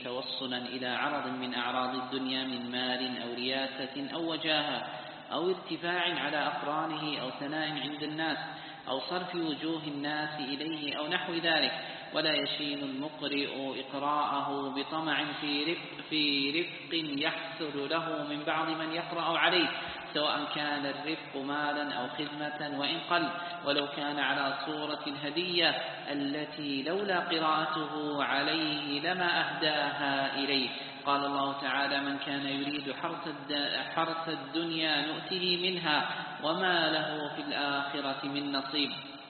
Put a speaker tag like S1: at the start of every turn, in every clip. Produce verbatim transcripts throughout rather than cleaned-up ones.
S1: توصلا إلى عرض من أعراض الدنيا من مال أو رياسة أو وجاهة أو ارتفاع على أقرانه أو ثناء عند الناس أو صرف وجوه الناس إليه أو نحو ذلك. ولا يشين المقرئ إقراءه بطمع في رفق, في رفق يحصل له من بعض من يقرأ عليه، سواء كان الرفق مالا أو خدمة وإن قل، ولو كان على صورة الهدية التي لولا قراءته عليه لما أهداها إليه. قال الله تعالى: من كان يريد حرث الدنيا نؤته منها وما له في الآخرة من نصيب.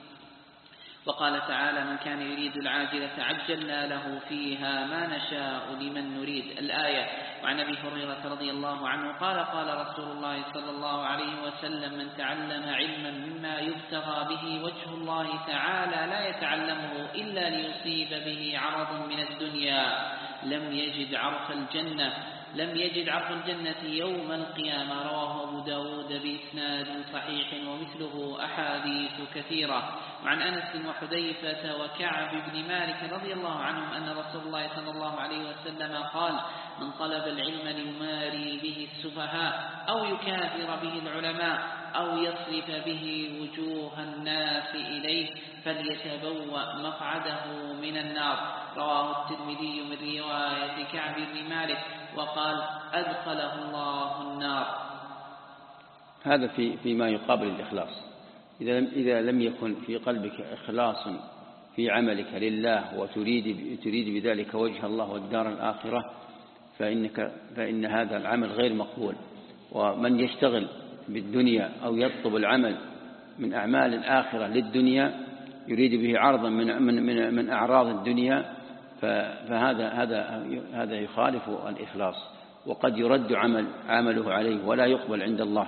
S1: وقال تعالى: من كان يريد العاجلة عجلنا له فيها ما نشاء لمن نريد، الآية. وعن أبي هريرة رضي الله عنه قال: قال رسول الله صلى الله عليه وسلم: من تعلم علما مما يبتغى به وجه الله تعالى لا يتعلمه إلا ليصيب به عرض من الدنيا لم يجد عرف الجنة لم يجد عرف الجنة يوم القيامة. رواه أبو داود بإسناد صحيح ومثله أحاديث كثيرة. وعن أنس وحذيفة وكعب بن مالك رضي الله عنهم أن رسول الله صلى الله عليه وسلم قال: من طلب العلم ليماري به السفهاء أو يكاثر به العلماء أو يصرف به وجوه الناس إليه فليتبوأ مقعده من النار. رواه الترمذي من رواية كعب بن مالك وقال: أدخله الله النار.
S2: هذا في فيما يقابل الإخلاص. إذا لم, إذا لم يكن في قلبك إخلاص في عملك لله وتريد تريد بذلك وجه الله والدار الآخرة فإنك فإن هذا العمل غير مقبول. ومن يشتغل بالدنيا أو يطلب العمل من أعمال الآخرة للدنيا يريد به عرضا من من من, من أعراض الدنيا فهذا هذا هذا يخالف الإخلاص، وقد يرد عمل عمله عليه ولا يقبل عند الله.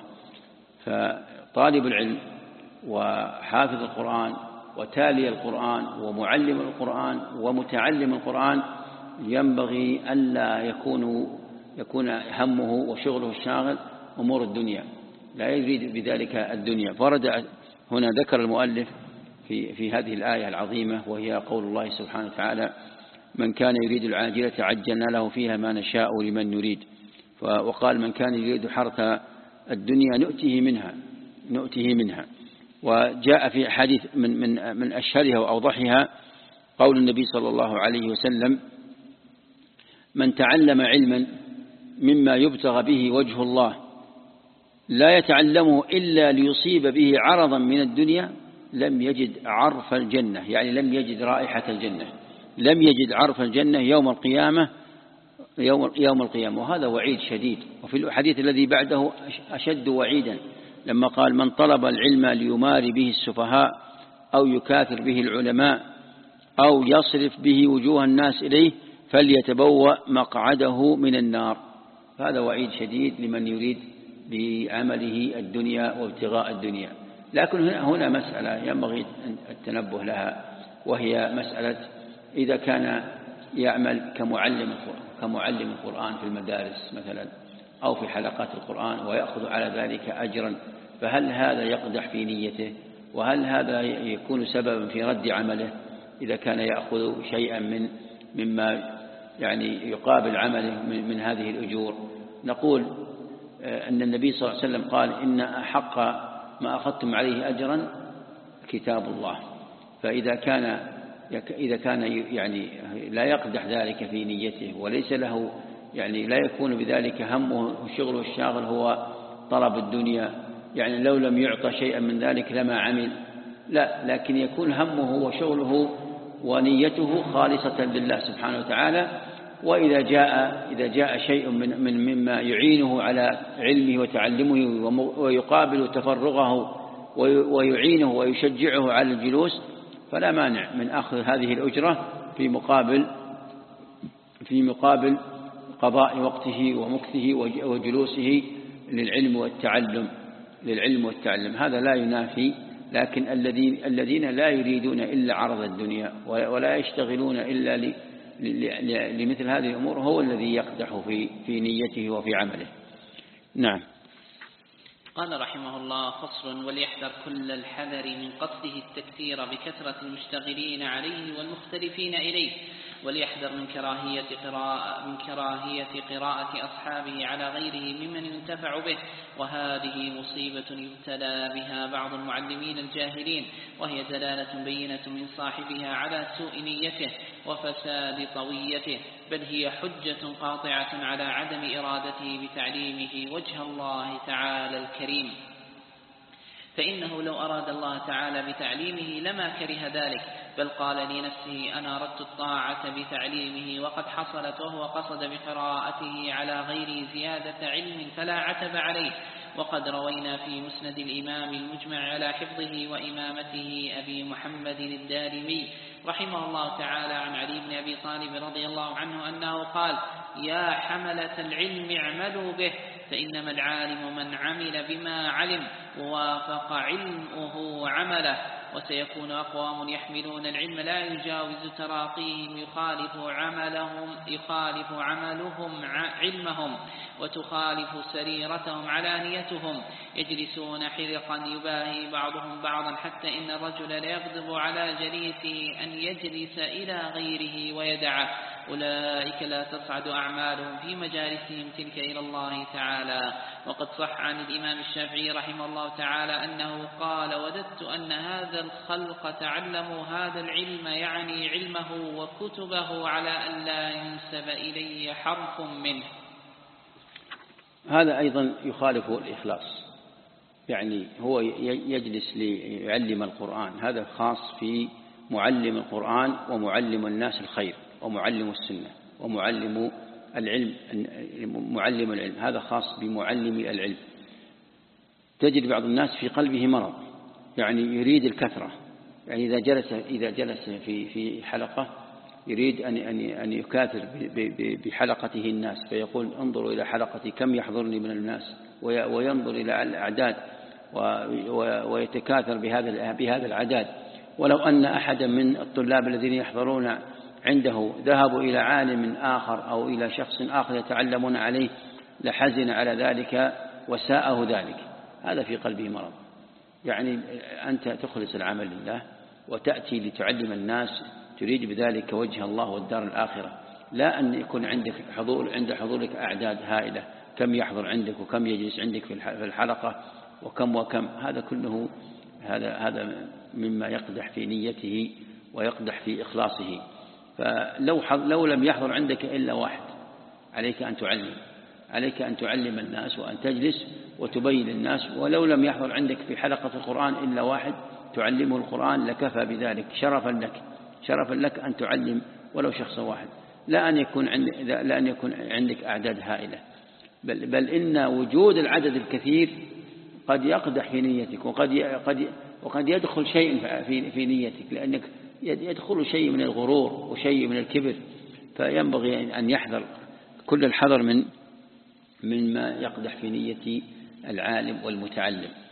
S2: فطالب العلم وحافظ القرآن وتالي القرآن ومعلم القرآن ومتعلم القرآن ينبغي ألا يكون يكون همه وشغله الشاغل أمور الدنيا، لا يريد بذلك الدنيا. فرد هنا ذكر المؤلف في في هذه الآية العظيمة وهي قول الله سبحانه وتعالى: من كان يريد العاجلة عجلنا له فيها ما نشاء لمن نريد. وقال: من كان يريد حرث الدنيا نؤته منها نؤته منها. وجاء في حديث من من من أشهرها وأوضحها قول النبي صلى الله عليه وسلم: من تعلم علما مما يبتغى به وجه الله لا يتعلمه إلا ليصيب به عرضا من الدنيا لم يجد عرف الجنة، يعني لم يجد رائحة الجنة، لم يجد عرف الجنة يوم القيامة يوم يوم القيامة. وهذا وعيد شديد. وفي الحديث الذي بعده أشد وعيدا لما قال: من طلب العلم ليماري به السفهاء أو يكاثر به العلماء أو يصرف به وجوه الناس إليه فليتبوأ مقعده من النار. هذا وعيد شديد لمن يريد بعمله الدنيا وابتغاء الدنيا. لكن هنا, هنا مسألة ينبغي التنبه لها، وهي مسألة إذا كان يعمل كمعلم كمعلم القرآن في المدارس مثلا أو في حلقات القرآن ويأخذ على ذلك أجرا، فهل هذا يقدح في نيته؟ وهل هذا يكون سببا في رد عمله إذا كان يأخذ شيئا من مما يعني يقابل عمله من, من هذه الأجور؟ نقول أن النبي صلى الله عليه وسلم قال: إن أحق ما أخذتم عليه أجرا كتاب الله. فإذا كان إذا كان يعني لا يقدح ذلك في نيته وليس له يعني لا يكون بذلك همه وشغله الشاغل هو طلب الدنيا، يعني لو لم يعطى شيئا من ذلك لما عمل، لا، لكن يكون همه وشغله ونيته خالصة لله سبحانه وتعالى. وإذا جاء إذا جاء شيء من من مما يعينه على علمه وتعلمه ويقابل تفرغه ويعينه ويشجعه على الجلوس فلا مانع من أخذ هذه الأجرة في مقابل في مقابل قضاء وقته ومكثه وجلوسه للعلم والتعلم للعلم والتعلم. هذا لا ينافي، لكن الذين الذين لا يريدون إلا عرض الدنيا ولا يشتغلون إلا لمثل هذه الأمور هو الذي يقدح في في نيته وفي عمله. نعم.
S1: قال رحمه الله: فصل: وليحذر كل الحذر من قصده التكثير بكثرة المشتغلين عليه والمختلفين إليه وليحذر من كراهية قراءة, من كراهية قراءة أصحابه على غيره ممن ينتفع به، وهذه مصيبة يبتلى بها بعض المعلمين الجاهلين، وهي دلالة بينة من صاحبها على سوء نيته وفساد طويته، بل هي حجة قاطعة على عدم إرادته بتعليمه وجه الله تعالى الكريم، فإنه لو أراد الله تعالى بتعليمه لما كره ذلك، بل قال لنفسه أنا أردت الطاعة بتعليمه وقد حصلت، وهو قصد بقراءته على غير زيادة علم فلا عتب عليه. وقد روينا في مسند الإمام المجمع على حفظه وإمامته أبي محمد الدارمي رحمه الله تعالى عن علي بن أبي طالب رضي الله عنه أنه قال: يا حملة العلم اعملوا به، فإنما العالم من عمل بما علم ووافق علمه عمله، وسيكون أقوام يحملون العلم لا يجاوز تراقيهم يخالف عملهم يخالف عملهم علمهم، وتخالف سريرتهم علانيتهم، يجلسون حرقا يباهي بعضهم بعضا، حتى إن الرجل ليغضب على جليسه أن يجلس إلى غيره ويدعه. أولئك لا تصعد أعمالهم في مجالسهم تلك إلى الله تعالى. وقد صح عن الإمام الشافعي رحمه الله تعالى أنه قال: وددت أن هذا الخلق تعلموا هذا العلم، يعني علمه وكتبه، على أن لا ينسب إلي حرف منه.
S2: هذا أيضا يخالف الإخلاص، يعني هو يجلس ليعلم القرآن، هذا خاص في معلم القرآن ومعلم الناس الخير ومعلم السنة ومعلم العلم، معلم العلم هذا خاص بمعلم العلم. تجد بعض الناس في قلبه مرض، يعني يريد الكثرة، يعني إذا جلس إذا جلس في في حلقة يريد أن أن أن يكاثر بحلقته الناس، فيقول: انظروا إلى حلقتي كم يحضرني من الناس، وينظر إلى الأعداد ويتكاثر بهذا بهذا العدد. ولو أن أحدا من الطلاب الذين يحضرون عنده ذهبوا إلى عالم آخر أو إلى شخص آخر يتعلمون عليه لحزن على ذلك وساءه ذلك. هذا في قلبه مرض. يعني أنت تخلص العمل لله وتأتي لتعلم الناس، تريد بذلك وجه الله والدار الآخرة، لا أن يكون عندك حضور عند حضورك أعداد هائلة، كم يحضر عندك وكم يجلس عندك في الحلقة وكم وكم. هذا كله هذا هذا مما يقدح في نيته ويقدح في إخلاصه. فلو لو لم يحضر عندك إلا واحد عليك أن تعلم، عليك أن تعلم الناس وأن تجلس وتبين الناس. ولو لم يحضر عندك في حلقة القرآن إلا واحد تعلمه القرآن لكفى بذلك شرفا لك، شرفا لك أن تعلم ولو شخص واحد، لا أن يكون عندك لا أن يكون عندك أعداد هائلة. بل بل إن وجود العدد الكثير قد يقدح في نيتك، وقد قد وقد يدخل شيء في في نيتك، لأنك يدخل شيء من الغرور وشيء من الكبر. فينبغي أن يحذر كل الحذر من مما يقدح في نية العالم والمتعلم.